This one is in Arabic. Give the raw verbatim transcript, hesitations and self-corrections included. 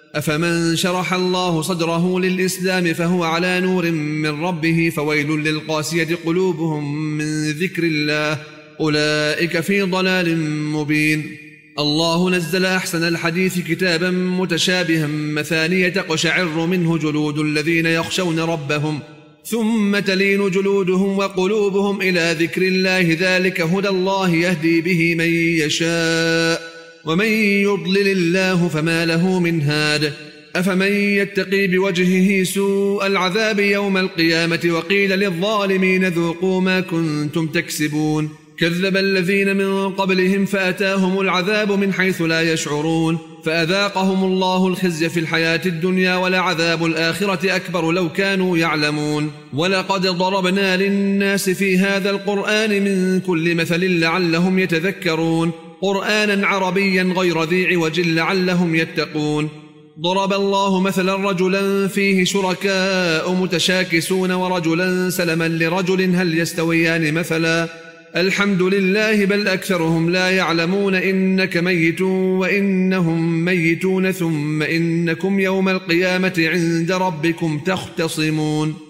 أفمن شرح الله صدره للإسلام فهو على نور من ربه فويل للقاسية قلوبهم من ذكر الله أولئك في ضلال مبين. الله نزل أحسن الحديث كتابا متشابها مثانية تقشعر منه جلود الذين يخشون ربهم ثم تلين جلودهم وقلوبهم إلى ذكر الله ذلك هدى الله يهدي به من يشاء ومن يضلل الله فما له من هاد. أفمن يتقي بوجهه سوء العذاب يوم القيامة وقيل للظالمين ذوقوا ما كنتم تكسبون كذب الذين من قبلهم فأتاهم العذاب من حيث لا يشعرون فأذاقهم الله الخزي في الحياة الدنيا ولعذاب الآخرة أكبر لو كانوا يعلمون. ولقد ضربنا للناس في هذا القرآن من كل مثل لعلهم يتذكرون قرآنا عربيا غير ذي عوج لعلهم يتقون. ضرب الله مثلا رجلا فيه شركاء متشاكسون ورجلا سلما لرجل هل يستويان مثلا الحمد لله بل أكثرهم لا يعلمون إنك ميت وإنهم ميتون ثم إنكم يوم القيامة عند ربكم تختصمون.